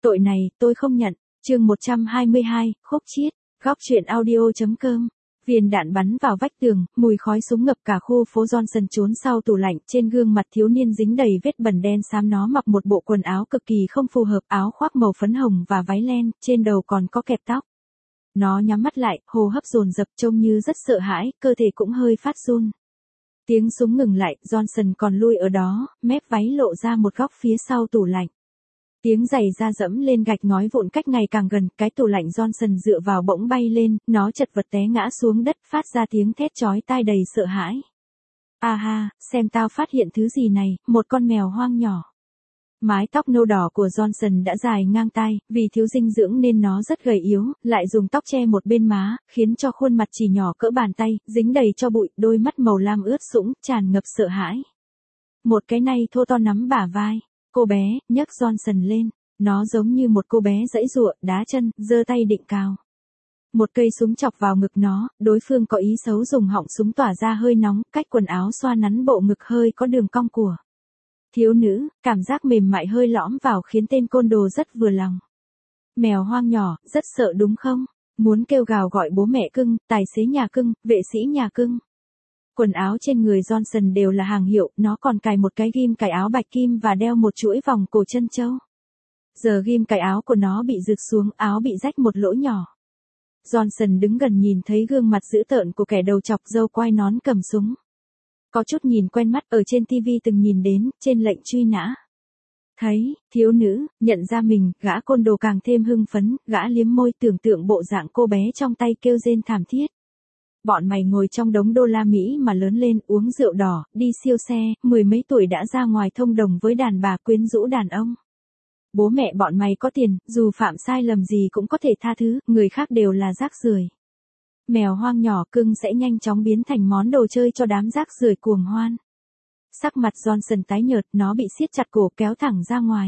Tội này, tôi không nhận. Chương 122, khúc chiết, góc truyện audio.com. Viên đạn bắn vào vách tường, mùi khói súng ngập cả khu phố. Johnson trốn sau tủ lạnh, trên gương mặt thiếu niên dính đầy vết bẩn đen xám. Nó mặc một bộ quần áo cực kỳ không phù hợp, áo khoác màu phấn hồng và váy len, trên đầu còn có kẹp tóc. Nó nhắm mắt lại, hô hấp dồn dập, trông như rất sợ hãi, cơ thể cũng hơi phát run. Tiếng súng ngừng lại, Johnson còn lui ở đó, mép váy lộ ra một góc phía sau tủ lạnh. Tiếng giày da dẫm lên gạch ngói vụn cách ngày càng gần, cái tủ lạnh Johnson dựa vào bỗng bay lên, nó chật vật té ngã xuống đất, phát ra tiếng thét chói tai đầy sợ hãi. À ha, xem tao phát hiện thứ gì này, một con mèo hoang nhỏ. Mái tóc nâu đỏ của Johnson đã dài ngang tai, vì thiếu dinh dưỡng nên nó rất gầy yếu, lại dùng tóc che một bên má, khiến cho khuôn mặt chỉ nhỏ cỡ bàn tay, dính đầy cho bụi, đôi mắt màu lam ướt sũng, tràn ngập sợ hãi. Một cái này thô to nắm bả vai. Cô bé, nhấc Johnson lên. Nó giống như một cô bé giãy giụa, đá chân, giơ tay định cào. Một cây súng chọc vào ngực nó, đối phương có ý xấu dùng họng súng tỏa ra hơi nóng, cách quần áo xoa nắn bộ ngực hơi có đường cong của thiếu nữ, cảm giác mềm mại hơi lõm vào khiến tên côn đồ rất vừa lòng. Mèo hoang nhỏ, rất sợ đúng không? Muốn kêu gào gọi bố mẹ cưng, tài xế nhà cưng, vệ sĩ nhà cưng. Quần áo trên người Johnson đều là hàng hiệu, nó còn cài một cái ghim cài áo bạch kim và đeo một chuỗi vòng cổ chân châu. Giờ ghim cài áo của nó bị rực xuống, áo bị rách một lỗ nhỏ. Johnson đứng gần nhìn thấy gương mặt dữ tợn của kẻ đầu chọc râu quai nón cầm súng. Có chút nhìn quen mắt, ở trên TV từng nhìn đến, trên lệnh truy nã. Thấy, thiếu nữ, nhận ra mình, gã côn đồ càng thêm hưng phấn, gã liếm môi tưởng tượng bộ dạng cô bé trong tay kêu rên thảm thiết. Bọn mày ngồi trong đống đô la Mỹ mà lớn lên, uống rượu đỏ, đi siêu xe, mười mấy tuổi đã ra ngoài thông đồng với đàn bà quyến rũ đàn ông. Bố mẹ bọn mày có tiền, dù phạm sai lầm gì cũng có thể tha thứ, người khác đều là rác rưởi. Mèo hoang nhỏ cưng sẽ nhanh chóng biến thành món đồ chơi cho đám rác rưởi cuồng hoan. Sắc mặt Johnson tái nhợt, nó bị siết chặt cổ kéo thẳng ra ngoài.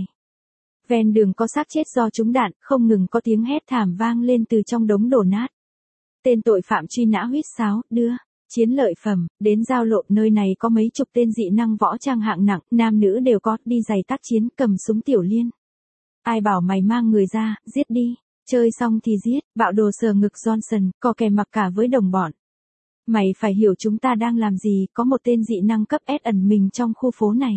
Ven đường có xác chết do trúng đạn, không ngừng có tiếng hét thảm vang lên từ trong đống đổ nát. Tên tội phạm truy nã huýt sáo, đưa chiến lợi phẩm đến giao lộ, nơi này có mấy chục tên dị năng võ trang hạng nặng, nam nữ đều có, đi giày tác chiến, cầm súng tiểu liên. Ai bảo mày mang người ra, giết đi, chơi xong thì giết. Bạo đồ sờ ngực Johnson, có kè mặc cả với đồng bọn. Mày phải hiểu chúng ta đang làm gì, có một tên dị năng cấp S ẩn mình trong khu phố này.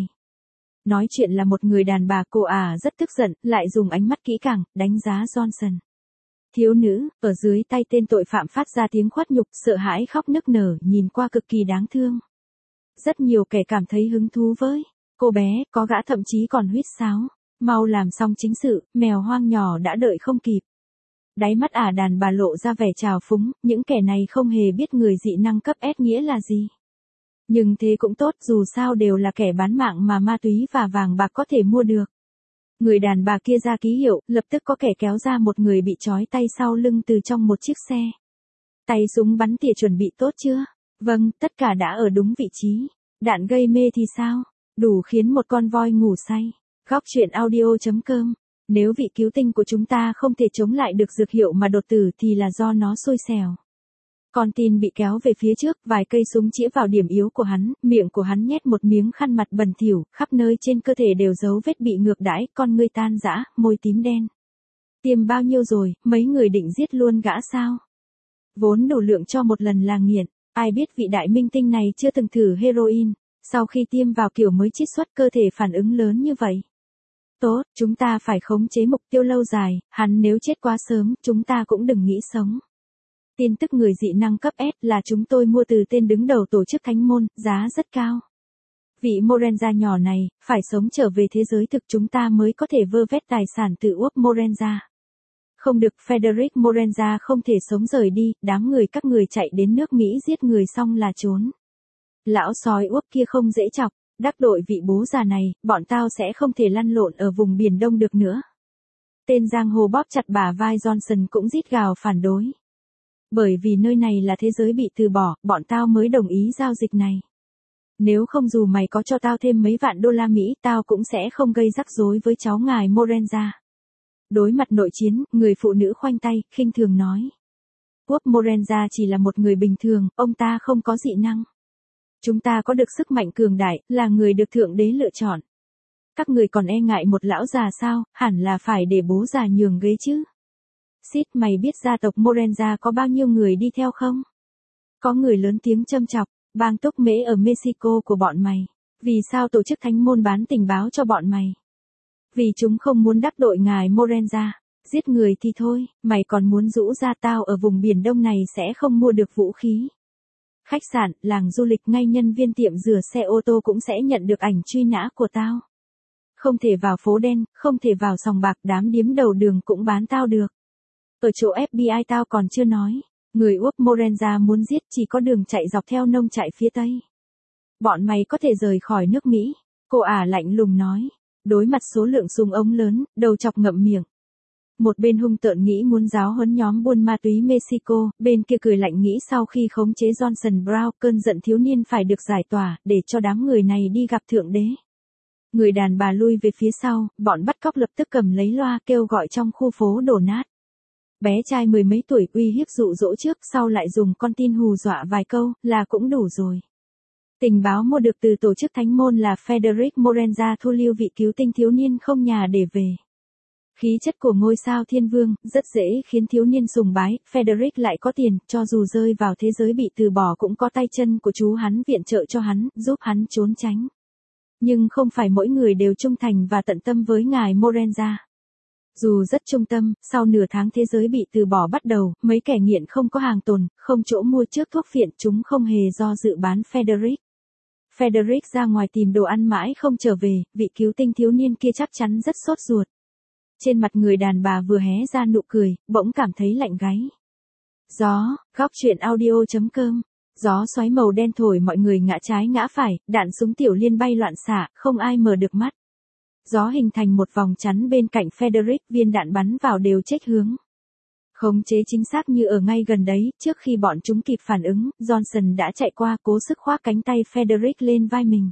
Nói chuyện là một người đàn bà, cô rất tức giận, lại dùng ánh mắt kỹ càng, đánh giá Johnson. Thiếu nữ, ở dưới tay tên tội phạm phát ra tiếng khuất nhục, sợ hãi khóc nức nở, nhìn qua cực kỳ đáng thương. Rất nhiều kẻ cảm thấy hứng thú với cô bé, có gã thậm chí còn huýt sáo. Mau làm xong chính sự, mèo hoang nhỏ đã đợi không kịp. Đáy mắt đàn bà lộ ra vẻ trào phúng, những kẻ này không hề biết người dị năng cấp S nghĩa là gì. Nhưng thế cũng tốt, dù sao đều là kẻ bán mạng mà ma túy và vàng bạc có thể mua được. Người đàn bà kia ra ký hiệu, lập tức có kẻ kéo ra một người bị trói tay sau lưng từ trong một chiếc xe. Tay súng bắn tỉa chuẩn bị tốt chưa? Vâng, tất cả đã ở đúng vị trí. Đạn gây mê thì sao? Đủ khiến một con voi ngủ say. Góc truyện audio.com. Nếu vị cứu tinh của chúng ta không thể chống lại được dược hiệu mà đột tử thì là do nó xui xẻo. Con tin bị kéo về phía trước, vài cây súng chĩa vào điểm yếu của hắn, miệng của hắn nhét một miếng khăn mặt bẩn thỉu, khắp nơi trên cơ thể đều dấu vết bị ngược đãi, con ngươi tan rã, môi tím đen. Tiêm bao nhiêu rồi, mấy người định giết luôn gã sao? Vốn đủ lượng cho một lần là nghiện, ai biết vị đại minh tinh này chưa từng thử heroin, sau khi tiêm vào kiểu mới chiết xuất cơ thể phản ứng lớn như vậy. Tốt, chúng ta phải khống chế mục tiêu lâu dài, hắn nếu chết quá sớm, chúng ta cũng đừng nghĩ sống. Tin tức người dị năng cấp S là chúng tôi mua từ tên đứng đầu tổ chức thánh môn, giá rất cao. Vị Morenza nhỏ này, phải sống trở về thế giới thực chúng ta mới có thể vơ vét tài sản từ úp Morenza. Không được, Frederick Morenza không thể sống rời đi, đám người các người chạy đến nước Mỹ giết người xong là trốn. Lão sói úp kia không dễ chọc. Đắc tội vị bố già này, bọn tao sẽ không thể lăn lộn ở vùng Biển Đông được nữa. Tên giang hồ bóp chặt bả vai Johnson cũng rít gào phản đối. Bởi vì nơi này là thế giới bị từ bỏ, bọn tao mới đồng ý giao dịch này. Nếu không dù mày có cho tao thêm mấy vạn đô la Mỹ, tao cũng sẽ không gây rắc rối với cháu ngài Morenza. Đối mặt nội chiến, người phụ nữ khoanh tay, khinh thường nói. Quốc Morenza chỉ là một người bình thường, ông ta không có dị năng. Chúng ta có được sức mạnh cường đại, là người được Thượng Đế lựa chọn. Các người còn e ngại một lão già sao, hẳn là phải để bố già nhường ghế chứ. Sid, mày biết gia tộc Morenza có bao nhiêu người đi theo không? Có người lớn tiếng châm chọc, bang túc mễ ở Mexico của bọn mày. Vì sao tổ chức thánh môn bán tình báo cho bọn mày? Vì chúng không muốn đắc tội ngài Morenza. Giết người thì thôi, mày còn muốn rũ ra tao ở vùng Biển Đông này sẽ không mua được vũ khí. Khách sạn, làng du lịch ngay nhân viên tiệm rửa xe ô tô cũng sẽ nhận được ảnh truy nã của tao. Không thể vào phố đen, không thể vào sòng bạc, đám điếm đầu đường cũng bán tao được. Ở chỗ FBI tao còn chưa nói, người Úc Morenza muốn giết chỉ có đường chạy dọc theo nông trại phía Tây. Bọn mày có thể rời khỏi nước Mỹ, cô ả lạnh lùng nói, đối mặt số lượng súng ống lớn, đầu chọc ngậm miệng. Một bên hung tợn nghĩ muốn giáo huấn nhóm buôn ma túy Mexico, bên kia cười lạnh nghĩ sau khi khống chế Johnson Brown, cơn giận thiếu niên phải được giải tỏa, để cho đám người này đi gặp thượng đế. Người đàn bà lui về phía sau, bọn bắt cóc lập tức cầm lấy loa kêu gọi trong khu phố đổ nát. Bé trai mười mấy tuổi uy hiếp dụ dỗ trước, sau lại dùng con tin hù dọa vài câu, là cũng đủ rồi. Tình báo mua được từ tổ chức thánh môn là Frederick Morenza thu lưu vị cứu tinh thiếu niên không nhà để về. Khí chất của ngôi sao thiên vương, rất dễ khiến thiếu niên sùng bái, Frederick lại có tiền, cho dù rơi vào thế giới bị từ bỏ cũng có tay chân của chú hắn viện trợ cho hắn, giúp hắn trốn tránh. Nhưng không phải mỗi người đều trung thành và tận tâm với ngài Morenza. Dù rất trung tâm, sau nửa tháng thế giới bị từ bỏ bắt đầu, mấy kẻ nghiện không có hàng tồn, không chỗ mua trước thuốc phiện, chúng không hề do dự bán Frederick. Frederick ra ngoài tìm đồ ăn mãi không trở về, vị cứu tinh thiếu niên kia chắc chắn rất sốt ruột. Trên mặt người đàn bà vừa hé ra nụ cười, bỗng cảm thấy lạnh gáy. Gió, góc truyện audio.com. Gió xoáy màu đen thổi mọi người ngã trái ngã phải, đạn súng tiểu liên bay loạn xạ, không ai mở được mắt. Gió hình thành một vòng chắn bên cạnh Frederick, viên đạn bắn vào đều chết hướng. Khống chế chính xác như ở ngay gần đấy, trước khi bọn chúng kịp phản ứng, Johnson đã chạy qua cố sức khoác cánh tay Frederick lên vai mình.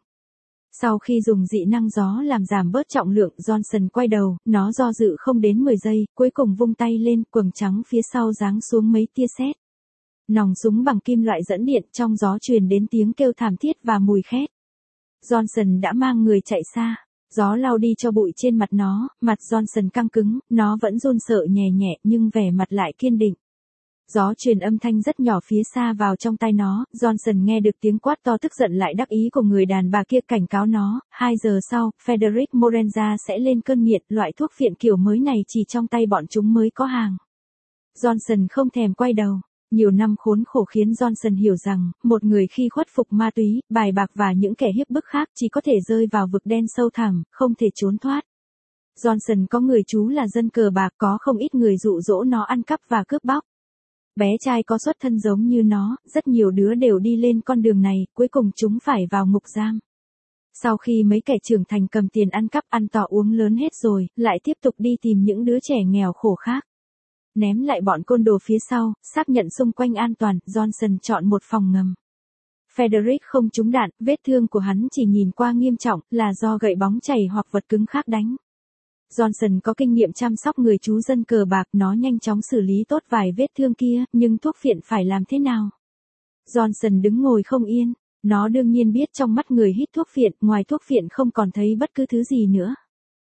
Sau khi dùng dị năng gió làm giảm bớt trọng lượng, Johnson quay đầu, nó do dự không đến 10 giây, cuối cùng vung tay lên, quầng trắng phía sau giáng xuống mấy tia sét. Nòng súng bằng kim loại dẫn điện, trong gió truyền đến tiếng kêu thảm thiết và mùi khét. Johnson đã mang người chạy xa. Gió lau đi cho bụi trên mặt nó, mặt Johnson căng cứng, nó vẫn run sợ nhẹ nhẹ nhưng vẻ mặt lại kiên định. Gió truyền âm thanh rất nhỏ phía xa vào trong tai nó, Johnson nghe được tiếng quát to tức giận lại đắc ý của người đàn bà kia cảnh cáo nó, 2 giờ sau, Frederick Morenza sẽ lên cơn nghiện, loại thuốc phiện kiểu mới này chỉ trong tay bọn chúng mới có hàng. Johnson không thèm quay đầu. Nhiều năm khốn khổ khiến Johnson hiểu rằng, một người khi khuất phục ma túy, bài bạc và những kẻ hiếp bức khác chỉ có thể rơi vào vực đen sâu thẳm, không thể trốn thoát. Johnson có người chú là dân cờ bạc, có không ít người dụ dỗ nó ăn cắp và cướp bóc. Bé trai có xuất thân giống như nó, rất nhiều đứa đều đi lên con đường này, cuối cùng chúng phải vào ngục giam. Sau khi mấy kẻ trưởng thành cầm tiền ăn cắp ăn tỏ uống lớn hết rồi, lại tiếp tục đi tìm những đứa trẻ nghèo khổ khác. Ném lại bọn côn đồ phía sau, xác nhận xung quanh an toàn, Johnson chọn một phòng ngầm. Frederick không trúng đạn, vết thương của hắn chỉ nhìn qua nghiêm trọng, là do gậy bóng chảy hoặc vật cứng khác đánh. Johnson có kinh nghiệm chăm sóc người chú dân cờ bạc, nó nhanh chóng xử lý tốt vài vết thương kia, nhưng thuốc phiện phải làm thế nào? Johnson đứng ngồi không yên, nó đương nhiên biết trong mắt người hít thuốc phiện, ngoài thuốc phiện không còn thấy bất cứ thứ gì nữa.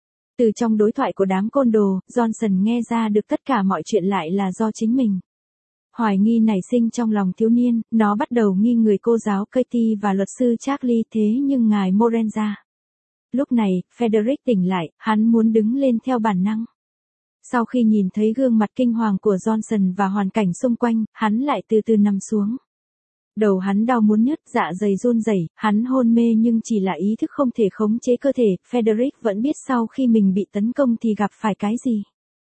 Từ trong đối thoại của đám côn đồ, Johnson nghe ra được tất cả mọi chuyện lại là do chính mình. Hoài nghi nảy sinh trong lòng thiếu niên, nó bắt đầu nghi người cô giáo Katie và luật sư Charlie, thế nhưng ngài Morenza. Lúc này, Frederick tỉnh lại, hắn muốn đứng lên theo bản năng. Sau khi nhìn thấy gương mặt kinh hoàng của Johnson và hoàn cảnh xung quanh, hắn lại từ từ nằm xuống. Đầu hắn đau muốn nứt, dạ dày run rẩy, hắn hôn mê nhưng chỉ là ý thức không thể khống chế cơ thể, Frederick vẫn biết sau khi mình bị tấn công thì gặp phải cái gì.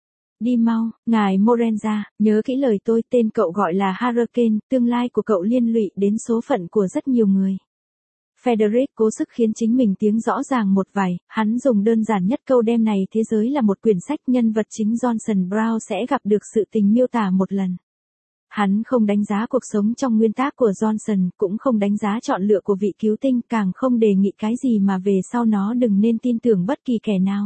Đi mau, ngài Morenza, nhớ kỹ lời tôi, tên cậu gọi là Hurricane, tương lai của cậu liên lụy đến số phận của rất nhiều người. Frederick cố sức khiến chính mình tiếng rõ ràng một vài, hắn dùng đơn giản nhất câu đêm này thế giới là một quyển sách, nhân vật chính Johnson Brown sẽ gặp được sự tình miêu tả một lần. Hắn không đánh giá cuộc sống trong nguyên tắc của Johnson, cũng không đánh giá chọn lựa của vị cứu tinh, càng không đề nghị cái gì mà về sau nó đừng nên tin tưởng bất kỳ kẻ nào.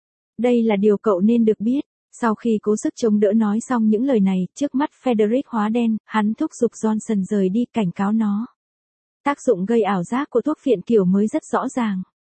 Đây là điều cậu nên được biết. Sau khi cố sức chống đỡ nói xong những lời này, trước mắt Frederick hóa đen, hắn thúc giục Johnson rời đi, cảnh cáo nó. Tác dụng gây ảo giác của thuốc phiện kiểu mới rất rõ ràng.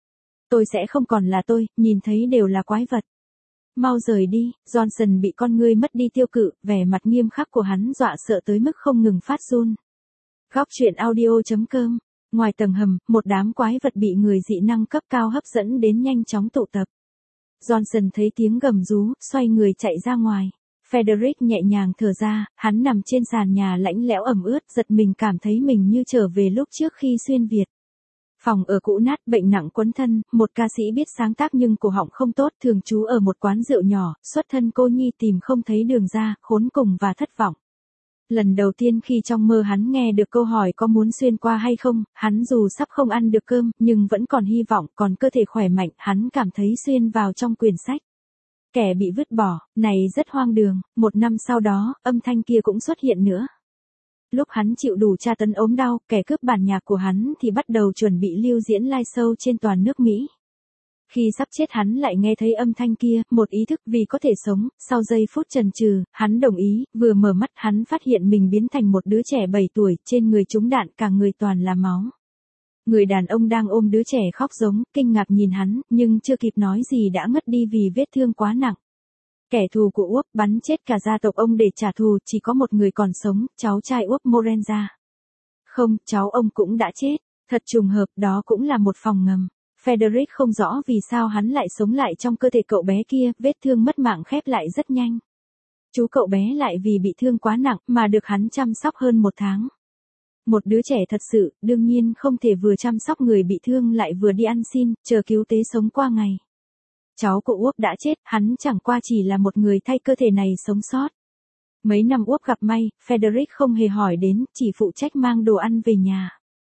Tôi sẽ không còn là tôi, nhìn thấy đều là quái vật. Mau rời đi, Johnson bị con ngươi mất đi tiêu cự, vẻ mặt nghiêm khắc của hắn dọa sợ tới mức không ngừng phát run. Góc truyện audio.com. Ngoài tầng hầm, một đám quái vật bị người dị năng cấp cao hấp dẫn đến nhanh chóng tụ tập. Johnson thấy tiếng gầm rú, xoay người chạy ra ngoài. Frederick nhẹ nhàng thở ra, hắn nằm trên sàn nhà lạnh lẽo ẩm ướt, giật mình cảm thấy mình như trở về lúc trước khi xuyên Việt. Phòng ở cũ nát, bệnh nặng quấn thân, một ca sĩ biết sáng tác nhưng cổ họng không tốt, thường trú ở một quán rượu nhỏ, xuất thân cô nhi tìm không thấy đường ra, khốn cùng và thất vọng. Lần đầu tiên khi trong mơ hắn nghe được câu hỏi có muốn xuyên qua hay không, hắn dù sắp không ăn được cơm, nhưng vẫn còn hy vọng, còn cơ thể khỏe mạnh, hắn cảm thấy xuyên vào trong quyển sách. Kẻ bị vứt bỏ, này rất hoang đường, 1 năm sau đó, âm thanh kia cũng xuất hiện nữa. Lúc hắn chịu đủ tra tấn ốm đau, kẻ cướp bản nhạc của hắn thì bắt đầu chuẩn bị lưu diễn live show trên toàn nước Mỹ. Khi sắp chết hắn lại nghe thấy âm thanh kia, một ý thức vì có thể sống, sau giây phút chần chừ, hắn đồng ý, vừa mở mắt hắn phát hiện mình biến thành một đứa trẻ 7 tuổi, trên người trúng đạn cả người toàn là máu. Người đàn ông đang ôm đứa trẻ khóc giống, kinh ngạc nhìn hắn, nhưng chưa kịp nói gì đã ngất đi vì vết thương quá nặng. Kẻ thù của Úc bắn chết cả gia tộc ông để trả thù, chỉ có một người còn sống, cháu trai Úc Morenza. Không, cháu ông cũng đã chết. Thật trùng hợp, đó cũng là một phòng ngầm. Frederick không rõ vì sao hắn lại sống lại trong cơ thể cậu bé kia, vết thương mất mạng khép lại rất nhanh. Chú cậu bé lại vì bị thương quá nặng mà được hắn chăm sóc hơn 1 tháng. Một đứa trẻ thật sự, đương nhiên không thể vừa chăm sóc người bị thương lại vừa đi ăn xin, chờ cứu tế sống qua ngày. Cháu của Úc đã chết, hắn chẳng qua chỉ là một người thay cơ thể này sống sót. Mấy năm Úc gặp may, Frederick không hề hỏi đến, chỉ phụ trách mang đồ ăn về nhà.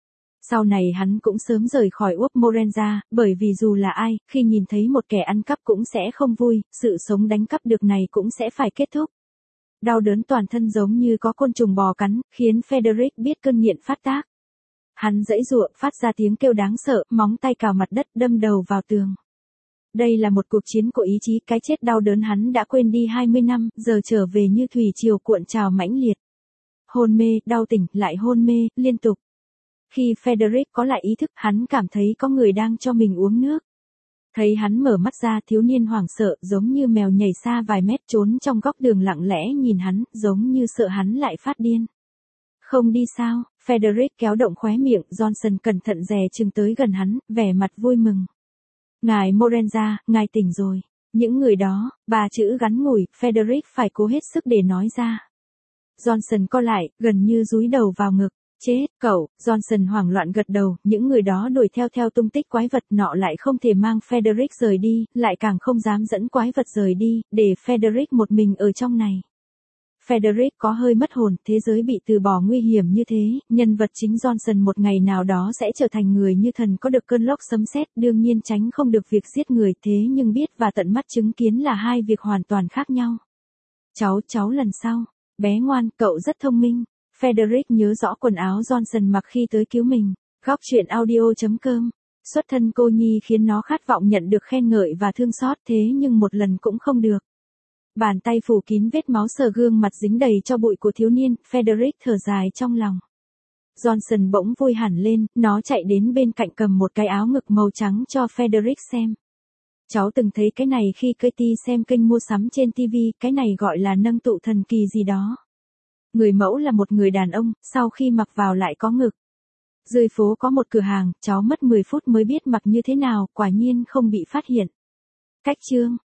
Sau này hắn cũng sớm rời khỏi Úc Morenza, bởi vì dù là ai, khi nhìn thấy một kẻ ăn cắp cũng sẽ không vui, sự sống đánh cắp được này cũng sẽ phải kết thúc. Đau đớn toàn thân giống như có côn trùng bò cắn, khiến Frederick biết cơn nghiện phát tác. Hắn giãy giụa, phát ra tiếng kêu đáng sợ, móng tay cào mặt đất, đâm đầu vào tường. Đây là một cuộc chiến của ý chí, cái chết đau đớn hắn đã quên đi 20 năm, giờ trở về như thủy triều cuộn trào mãnh liệt. Hôn mê, đau tỉnh, lại hôn mê, liên tục. Khi Frederick có lại ý thức, hắn cảm thấy có người đang cho mình uống nước. Thấy hắn mở mắt ra, thiếu niên hoảng sợ, giống như mèo nhảy xa vài mét trốn trong góc đường lặng lẽ nhìn hắn, giống như sợ hắn lại phát điên. Không đi sao, Frederick kéo động khóe miệng, Johnson cẩn thận dè chừng tới gần hắn, vẻ mặt vui mừng. Ngài Morenza, ngài tỉnh rồi. Những người đó, 3 chữ ngắn ngủi, Frederick phải cố hết sức để nói ra. Johnson co lại, gần như dúi đầu vào ngực. Chết, cậu, Johnson hoảng loạn gật đầu, những người đó đuổi theo tung tích quái vật nọ lại không thể mang Frederick rời đi, lại càng không dám dẫn quái vật rời đi, để Frederick một mình ở trong này. Frederick có hơi mất hồn, thế giới bị từ bỏ nguy hiểm như thế, nhân vật chính Johnson một ngày nào đó sẽ trở thành người như thần có được cơn lốc sấm sét, đương nhiên tránh không được việc giết người, thế nhưng biết và tận mắt chứng kiến là hai việc hoàn toàn khác nhau. Cháu lần sau, bé ngoan, cậu rất thông minh. Frederick nhớ rõ quần áo Johnson mặc khi tới cứu mình. Góc truyện audio.com. Xuất thân cô nhi khiến nó khát vọng nhận được khen ngợi và thương xót, thế nhưng một lần cũng không được. Bàn tay phủ kín vết máu, sờ gương mặt dính đầy cho bụi của thiếu niên, Frederick thở dài trong lòng. Johnson bỗng vui hẳn lên, nó chạy đến bên cạnh cầm một cái áo ngực màu trắng cho Frederick xem. Cháu từng thấy cái này khi Katie xem kênh mua sắm trên TV, cái này gọi là nâng tụ thần kỳ gì đó. Người mẫu là một người đàn ông, sau khi mặc vào lại có ngực. Dưới phố có một cửa hàng, cháu mất 10 phút mới biết mặc như thế nào, quả nhiên không bị phát hiện. Cách chương